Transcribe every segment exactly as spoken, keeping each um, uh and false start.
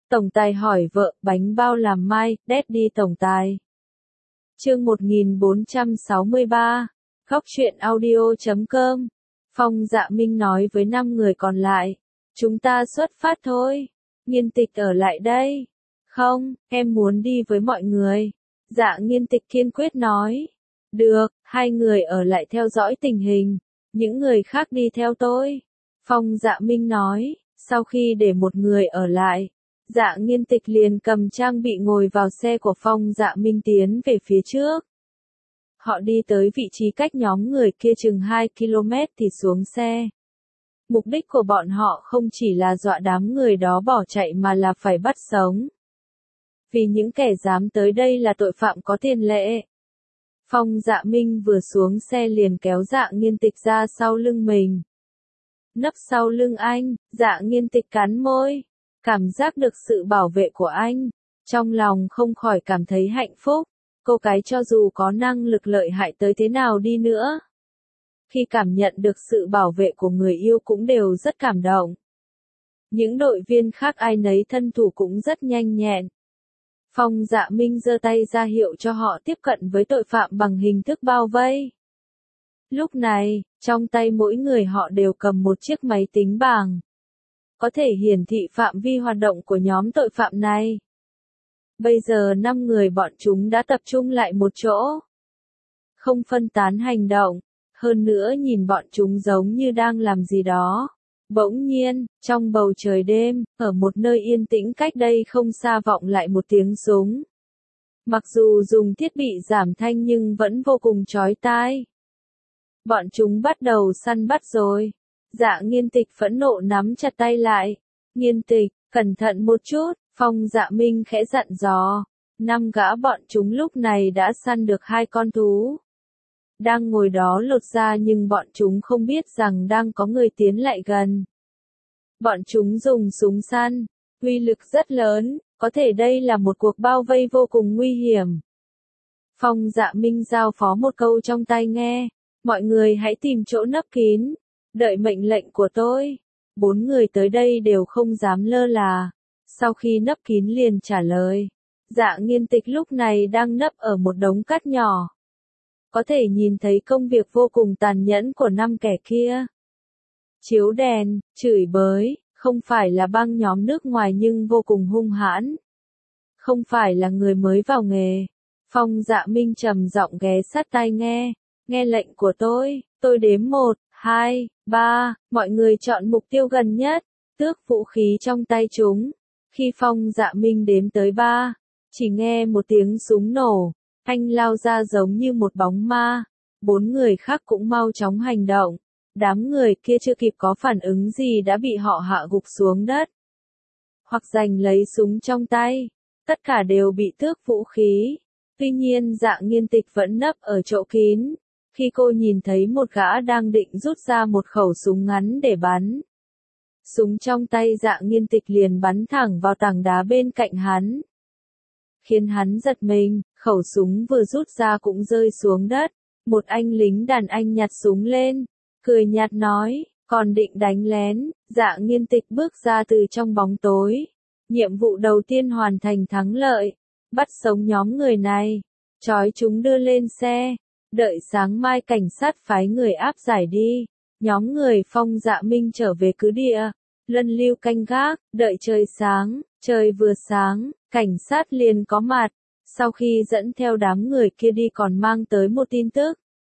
Tổng tài hỏi vợ, bánh bao làm mai, Daddy tổng tài. Chương một nghìn bốn trăm sáu mươi ba, Góc truyện audio chấm com. Phong Dạ Minh nói với năm người còn lại, chúng ta xuất phát thôi. Nghiên Tịch ở lại đây. Không, em muốn đi với mọi người. Dạ Nghiên Tịch kiên quyết nói. Được, hai người ở lại theo dõi tình hình. Những người khác đi theo tôi. Phong Dạ Minh nói, sau khi để một người ở lại, Dạ Nghiên Tịch liền cầm trang bị ngồi vào xe của Phong Dạ Minh tiến về phía trước. Họ đi tới vị trí cách nhóm người kia chừng hai ki lô mét thì xuống xe. Mục đích của bọn họ không chỉ là dọa đám người đó bỏ chạy mà là phải bắt sống. Vì những kẻ dám tới đây là tội phạm có tiền lệ. Phong Dạ Minh vừa xuống xe liền kéo Dạ Nghiên Tịch ra sau lưng mình. Nấp sau lưng anh, Dạ Nghiên Tịch cắn môi. Cảm giác được sự bảo vệ của anh. Trong lòng không khỏi cảm thấy hạnh phúc. Cô cái cho dù có năng lực lợi hại tới thế nào đi nữa, khi cảm nhận được sự bảo vệ của người yêu cũng đều rất cảm động. Những đội viên khác ai nấy thân thủ cũng rất nhanh nhẹn. Phong Dạ Minh giơ tay ra hiệu cho họ tiếp cận với tội phạm bằng hình thức bao vây. Lúc này, trong tay mỗi người họ đều cầm một chiếc máy tính bảng, có thể hiển thị phạm vi hoạt động của nhóm tội phạm này. Bây giờ năm người bọn chúng đã tập trung lại một chỗ. Không phân tán hành động. Hơn nữa nhìn bọn chúng giống như đang làm gì đó. Bỗng nhiên, trong bầu trời đêm, ở một nơi yên tĩnh cách đây không xa vọng lại một tiếng súng. Mặc dù dùng thiết bị giảm thanh nhưng vẫn vô cùng chói tai. Bọn chúng bắt đầu săn bắt rồi. Dạ Nghiên Tịch phẫn nộ nắm chặt tay lại. Nghiên Tịch, cẩn thận một chút. Phong Dạ Minh khẽ dặn dò. Năm gã bọn chúng lúc này đã săn được hai con thú. Đang ngồi đó lột ra nhưng bọn chúng không biết rằng đang có người tiến lại gần. Bọn chúng dùng súng săn, uy lực rất lớn, có thể đây là một cuộc bao vây vô cùng nguy hiểm. Phong Dạ Minh giao phó một câu trong tai nghe. Mọi người hãy tìm chỗ nấp kín. Đợi mệnh lệnh của tôi. Bốn người tới đây đều không dám lơ là. Sau khi nấp kín liền trả lời. Dạ Nghiên Tịch lúc này đang nấp ở một đống cát nhỏ. Có thể nhìn thấy công việc vô cùng tàn nhẫn của năm kẻ kia. Chiếu đèn, chửi bới, không phải là băng nhóm nước ngoài nhưng vô cùng hung hãn. Không phải là người mới vào nghề. Phong Dạ Minh trầm giọng ghé sát tai nghe. Nghe lệnh của tôi, tôi đếm một, hai, ba, mọi người chọn mục tiêu gần nhất, tước vũ khí trong tay chúng. Khi Phong Dạ Minh đếm tới ba, chỉ nghe một tiếng súng nổ, anh lao ra giống như một bóng ma. Bốn người khác cũng mau chóng hành động. Đám người kia chưa kịp có phản ứng gì đã bị họ hạ gục xuống đất. Hoặc giành lấy súng trong tay. Tất cả đều bị tước vũ khí. Tuy nhiên Dạ Nghiên Tịch vẫn nấp ở chỗ kín. Khi cô nhìn thấy một gã đang định rút ra một khẩu súng ngắn để bắn. Súng trong tay Dạ Nghiên Tịch liền bắn thẳng vào tảng đá bên cạnh hắn. Khiến hắn giật mình, khẩu súng vừa rút ra cũng rơi xuống đất. Một anh lính đàn anh nhặt súng lên, cười nhạt nói, còn định đánh lén. Dạ Nghiên Tịch bước ra từ trong bóng tối. Nhiệm vụ đầu tiên hoàn thành thắng lợi. Bắt sống nhóm người này. Trói chúng đưa lên xe. Đợi sáng mai cảnh sát phái người áp giải đi. Nhóm người Phong Dạ Minh trở về cứ địa. Lân lưu canh gác, đợi trời sáng. Trời vừa sáng, cảnh sát liền có mặt. Sau khi dẫn theo đám người kia đi còn mang tới một tin tức.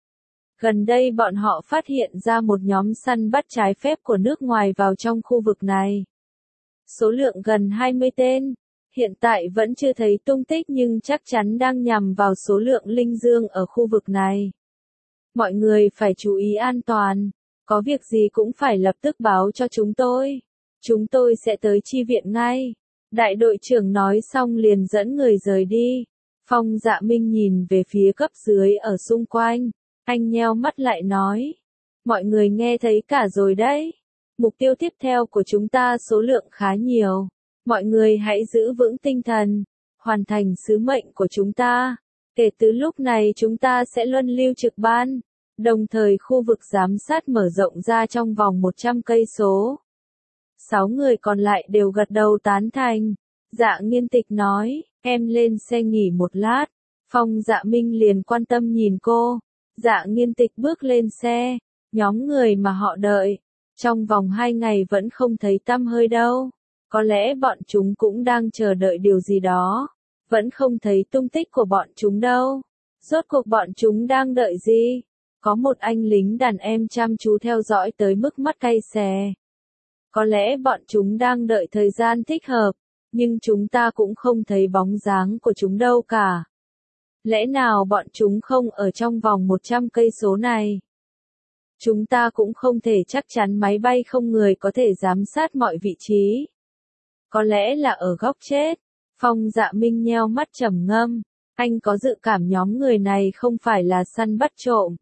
Gần đây bọn họ phát hiện ra một nhóm săn bắt trái phép của nước ngoài vào trong khu vực này. Số lượng gần hai mươi tên. Hiện tại vẫn chưa thấy tung tích nhưng chắc chắn đang nhằm vào số lượng linh dương ở khu vực này. Mọi người phải chú ý an toàn. Có việc gì cũng phải lập tức báo cho chúng tôi. Chúng tôi sẽ tới chi viện ngay. Đại đội trưởng nói xong liền dẫn người rời đi. Phong Dạ Minh nhìn về phía cấp dưới ở xung quanh. Anh nheo mắt lại nói. Mọi người nghe thấy cả rồi đấy. Mục tiêu tiếp theo của chúng ta số lượng khá nhiều. Mọi người hãy giữ vững tinh thần. Hoàn thành sứ mệnh của chúng ta. Kể từ lúc này chúng ta sẽ luân lưu trực ban. Đồng thời khu vực giám sát mở rộng ra trong vòng một trăm cây số. Sáu người còn lại đều gật đầu tán thành. Dạ Nghiên Tịch nói, em lên xe nghỉ một lát. Phong Dạ Minh liền quan tâm nhìn cô. Dạ Nghiên Tịch bước lên xe, nhóm người mà họ đợi, trong vòng hai ngày vẫn không thấy tăm hơi đâu. Có lẽ bọn chúng cũng đang chờ đợi điều gì đó, vẫn không thấy tung tích của bọn chúng đâu. Rốt cuộc bọn chúng đang đợi gì? Có một anh lính đàn em chăm chú theo dõi tới mức mắt cay xè. Có lẽ bọn chúng đang đợi thời gian thích hợp, nhưng chúng ta cũng không thấy bóng dáng của chúng đâu cả. Lẽ nào bọn chúng không ở trong vòng một trăm cây số này? Chúng ta cũng không thể chắc chắn máy bay không người có thể giám sát mọi vị trí. Có lẽ là ở góc chết. Phong Dạ Minh nheo mắt trầm ngâm. Anh có dự cảm nhóm người này không phải là săn bắt trộm.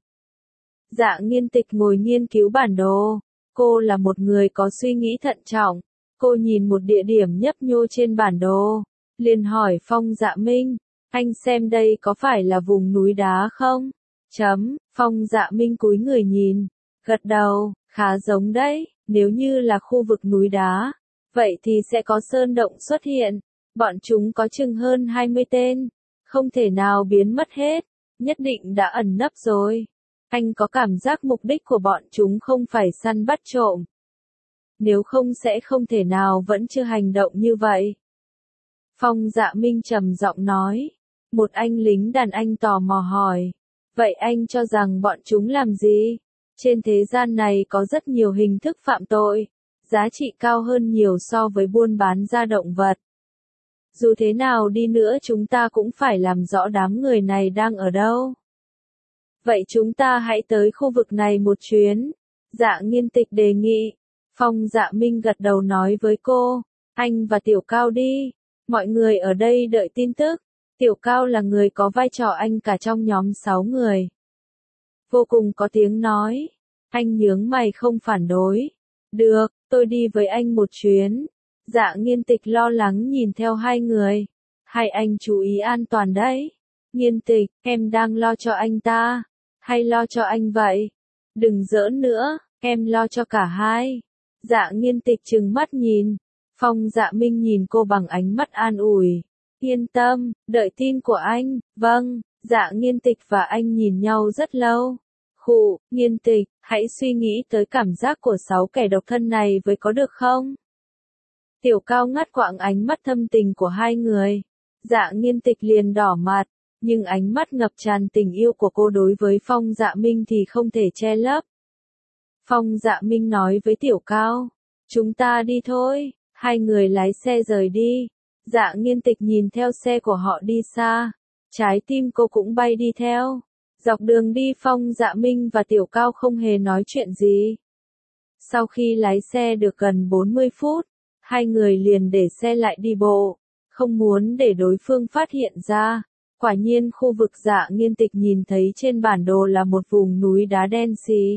Dạ Nghiên Tịch ngồi nghiên cứu bản đồ. Cô là một người có suy nghĩ thận trọng. Cô nhìn một địa điểm nhấp nhô trên bản đồ, liền hỏi Phong Dạ Minh, anh xem đây có phải là vùng núi đá không? Chấm, Phong Dạ Minh cúi người nhìn, gật đầu, khá giống đấy, nếu như là khu vực núi đá, vậy thì sẽ có sơn động xuất hiện, bọn chúng có chừng hơn hai mươi tên, không thể nào biến mất hết, nhất định đã ẩn nấp rồi. Anh có cảm giác mục đích của bọn chúng không phải săn bắt trộm. Nếu không sẽ không thể nào vẫn chưa hành động như vậy. Phong Dạ Minh trầm giọng nói. Một anh lính đàn anh tò mò hỏi. Vậy anh cho rằng bọn chúng làm gì? Trên thế gian này có rất nhiều hình thức phạm tội, giá trị cao hơn nhiều so với buôn bán da động vật. Dù thế nào đi nữa chúng ta cũng phải làm rõ đám người này đang ở đâu. Vậy chúng ta hãy tới khu vực này một chuyến. Dạ Nghiên Tịch đề nghị. Phong Dạ Minh gật đầu nói với cô, anh và Tiểu Cao đi, mọi người ở đây đợi tin tức, Tiểu Cao là người có vai trò anh cả trong nhóm sáu người. Vô cùng có tiếng nói, anh nhướng mày không phản đối, được, tôi đi với anh một chuyến. Dạ Nghiên Tịch lo lắng nhìn theo hai người, hai anh chú ý an toàn đấy. Nghiên Tịch, em đang lo cho anh ta, hay lo cho anh vậy? Đừng giỡn nữa, em lo cho cả hai. Dạ Nghiên Tịch trừng mắt nhìn. Phong Dạ Minh nhìn cô bằng ánh mắt an ủi. Yên tâm, đợi tin của anh. Vâng, Dạ Nghiên Tịch và anh nhìn nhau rất lâu. Khụ, Nghiên Tịch, hãy suy nghĩ tới cảm giác của sáu kẻ độc thân này với có được không? Tiểu Cao ngắt quãng ánh mắt thâm tình của hai người. Dạ Nghiên Tịch liền đỏ mặt, nhưng ánh mắt ngập tràn tình yêu của cô đối với Phong Dạ Minh thì không thể che lấp. Phong Dạ Minh nói với Tiểu Cao, chúng ta đi thôi, hai người lái xe rời đi. Dạ Nghiên Tịch nhìn theo xe của họ đi xa, trái tim cô cũng bay đi theo. Dọc đường đi Phong Dạ Minh và Tiểu Cao không hề nói chuyện gì. Sau khi lái xe được gần bốn mươi phút, hai người liền để xe lại đi bộ, không muốn để đối phương phát hiện ra. Quả nhiên khu vực Dạ Nghiên Tịch nhìn thấy trên bản đồ là một vùng núi đá đen xì.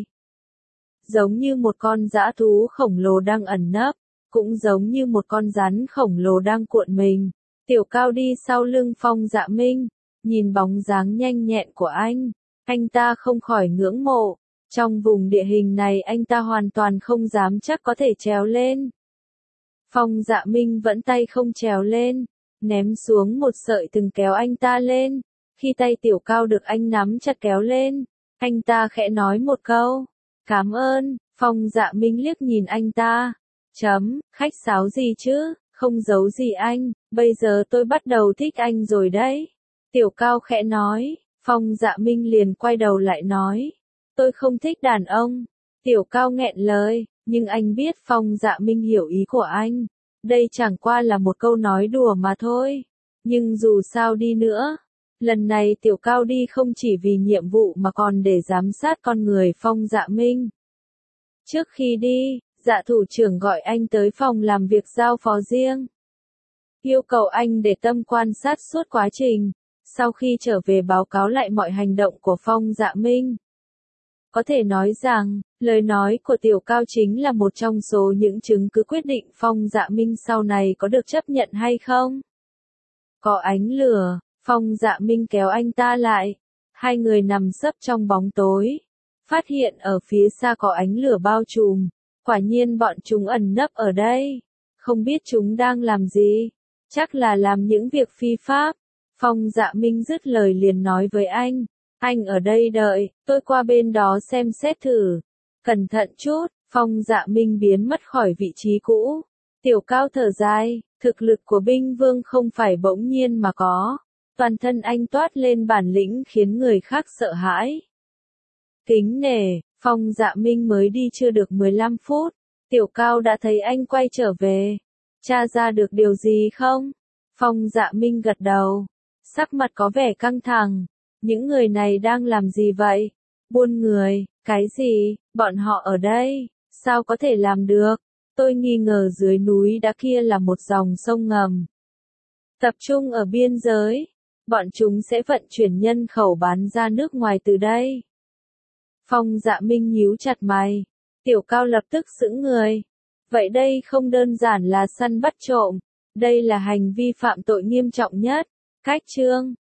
Giống như một con dã thú khổng lồ đang ẩn nấp, cũng giống như một con rắn khổng lồ đang cuộn mình. Tiểu Cao đi sau lưng Phong Dạ Minh, nhìn bóng dáng nhanh nhẹn của anh, anh ta không khỏi ngưỡng mộ. Trong vùng địa hình này anh ta hoàn toàn không dám chắc có thể trèo lên. Phong Dạ Minh vẫn tay không trèo lên, ném xuống một sợi từng kéo anh ta lên. Khi tay Tiểu Cao được anh nắm chặt kéo lên, anh ta khẽ nói một câu. Cảm ơn. Phong Dạ Minh liếc nhìn anh ta. Chấm, khách sáo gì chứ, không giấu gì anh, bây giờ tôi bắt đầu thích anh rồi đấy. Tiểu Cao khẽ nói. Phong Dạ Minh liền quay đầu lại nói. Tôi không thích đàn ông. Tiểu Cao nghẹn lời, nhưng anh biết Phong Dạ Minh hiểu ý của anh. Đây chẳng qua là một câu nói đùa mà thôi. Nhưng dù sao đi nữa, lần này Tiểu Cao đi không chỉ vì nhiệm vụ mà còn để giám sát con người Phong Dạ Minh. Trước khi đi, Dạ thủ trưởng gọi anh tới phòng làm việc giao phó riêng. Yêu cầu anh để tâm quan sát suốt quá trình, sau khi trở về báo cáo lại mọi hành động của Phong Dạ Minh. Có thể nói rằng, lời nói của Tiểu Cao chính là một trong số những chứng cứ quyết định Phong Dạ Minh sau này có được chấp nhận hay không. Có ánh lửa, Phong Dạ Minh kéo anh ta lại. Hai người nằm sấp trong bóng tối. Phát hiện ở phía xa có ánh lửa bao trùm. Quả nhiên bọn chúng ẩn nấp ở đây. Không biết chúng đang làm gì. chắc là làm những việc phi pháp. Phong Dạ Minh dứt lời liền nói với anh, anh ở đây đợi, tôi qua bên đó xem xét thử. Cẩn thận chút, Phong Dạ Minh biến mất khỏi vị trí cũ. Tiểu Cao thở dài, thực lực của binh vương không phải bỗng nhiên mà có. Toàn thân anh toát lên bản lĩnh khiến người khác sợ hãi. Kính nể, Phong Dạ Minh mới đi chưa được mười lăm phút. Tiểu Cao đã thấy anh quay trở về. Tra ra được điều gì không? Phong Dạ Minh gật đầu. Sắc mặt có vẻ căng thẳng. Những người này đang làm gì vậy? Buôn người, cái gì? Bọn họ ở đây, sao có thể làm được? Tôi nghi ngờ dưới núi đá kia là một dòng sông ngầm. Tập trung ở biên giới. Bọn chúng sẽ vận chuyển nhân khẩu bán ra nước ngoài từ đây. Phong Dạ Minh nhíu chặt mày. Tiểu Cao lập tức sững người. Vậy đây không đơn giản là săn bắt trộm. Đây là hành vi phạm tội nghiêm trọng nhất. Cách chương